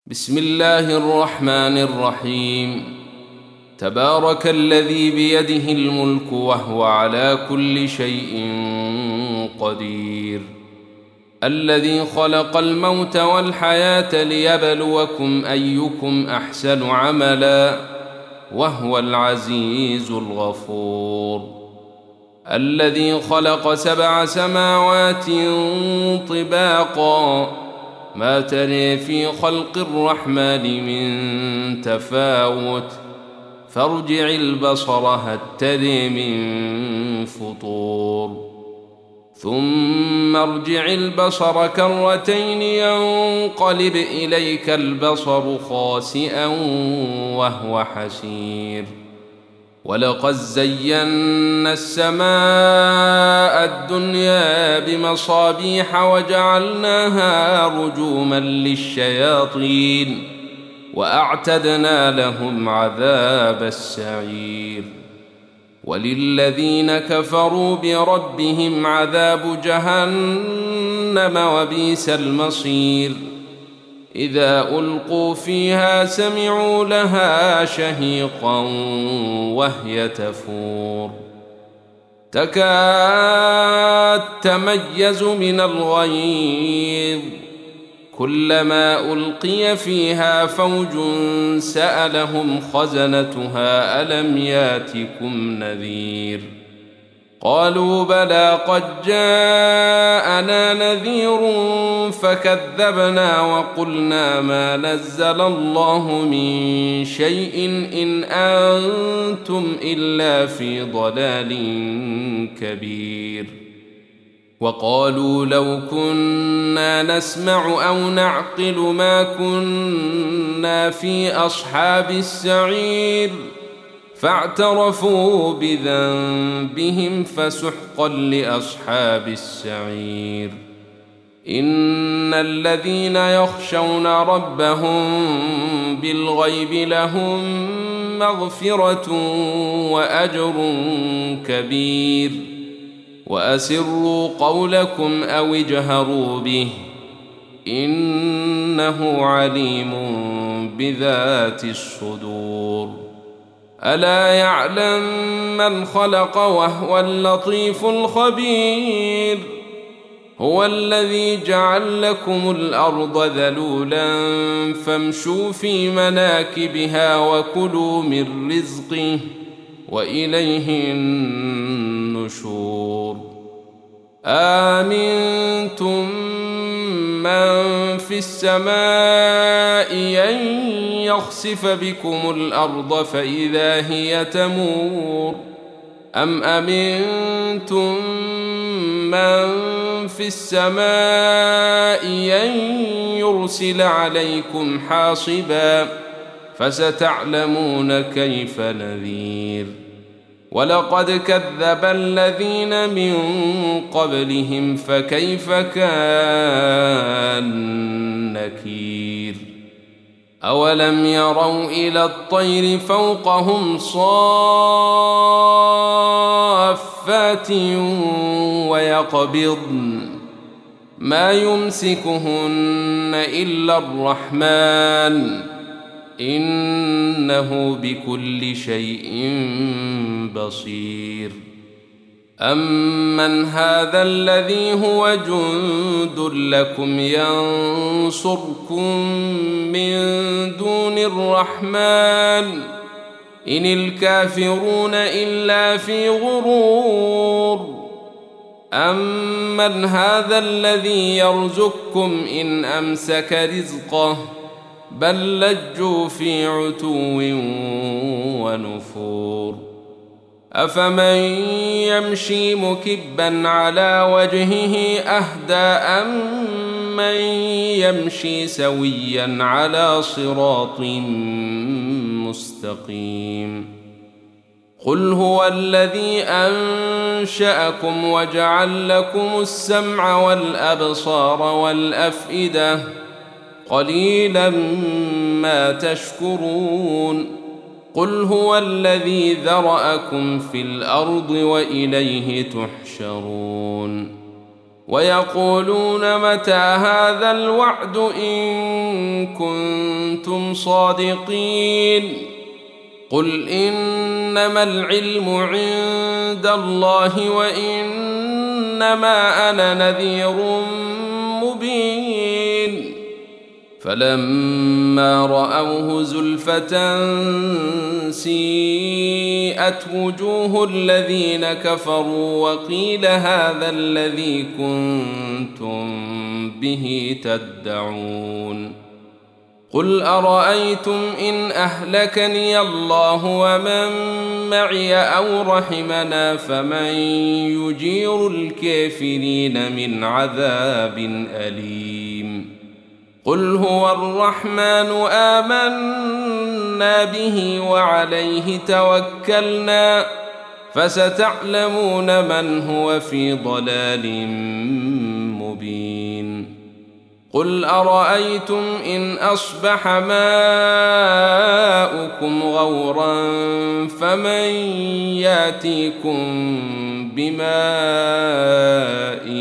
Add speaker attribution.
Speaker 1: بسم الله الرحمن الرحيم. تبارك الذي بيده الملك وهو على كل شيء قدير، الذي خلق الموت والحياة ليبلوكم أيكم أحسن عملا وهو العزيز الغفور، الذي خلق 7 سماوات طباقا ما تري في خلق الرحمن من تفاوت فارجع البصر هل تري من فطور، ثم ارجع البصر كرتين ينقلب إليك البصر خاسئا وهو حسير، ولقد زينا السماء الدنيا بمصابيح وجعلناها رجوما للشياطين وأعتدنا لهم عذاب السعير، وللذين كفروا بربهم عذاب جهنم وبئس المصير، إذا ألقوا فيها سمعوا لها شهيقا وهي تفور، تكاد تميز من الغيظ، كلما ألقي فيها فوج سألهم خزنتها ألم ياتكم نذير، قالوا بلى قد جاءنا نذير فكذبنا وقلنا ما نزل الله من شيء إن أنتم إلا في ضلال كبير، وقالوا لو كنا نسمع أو نعقل ما كنا في أصحاب السعير، فاعترفوا بذنبهم فسحقا لأصحاب السعير، إن الذين يخشون ربهم بالغيب لهم مغفرة وأجر كبير، وأسروا قولكم أو اجهروا به إنه عليم بذات الصدور، ألا يعلم من خلق وهو اللطيف الخبير، هو الذي جعل لكم الأرض ذلولا فامشوا في مناكبها وكلوا من رزقه وإليه النشور، آمنتم من في السماء أن يخسف بكم الأرض فإذا هي تمور، أم أمنتم من في السماء أن يرسل عليكم حاصبا فستعلمون كيف نذير، ولقد كذب الذين من قبلهم فكيف كان نكير، أولم يروا إلى الطير فوقهم صافات ويقبضن ما يمسكهن إلا الرحمن إنه بكل شيء بصير، أمن هذا الذي هو جند لكم ينصركم من دون الرحمن إن الكافرون إلا في غرور، أمن هذا الذي يرزقكم إن أمسك رزقه بل لجوا في عتو ونفور، أفمن يمشي مكبا على وجهه أهدى أمن يمشي سويا على صراط مستقيم، قل هو الذي أنشأكم وجعل لكم السمع والأبصار والأفئدة قليلا ما تشكرون، قل هو الذي ذرأكم في الأرض وإليه تحشرون، ويقولون متى هذا الوعد إن كنتم صادقين قل إنما العلم عند الله وإنما أنا نذير مبين فلما رأوه زلفة سيئت وجوه الذين كفروا وقيل هذا الذي كنتم به تدعون قل أرأيتم إن أهلكني الله ومن معي أو رحمنا فمن يجير الكافرين من عذاب أليم قل هو الرحمن آمنا به وعليه توكلنا فستعلمون من هو في ضلال مبين قل أرأيتم إن أصبح ماؤكم غورا فمن ياتيكم بماء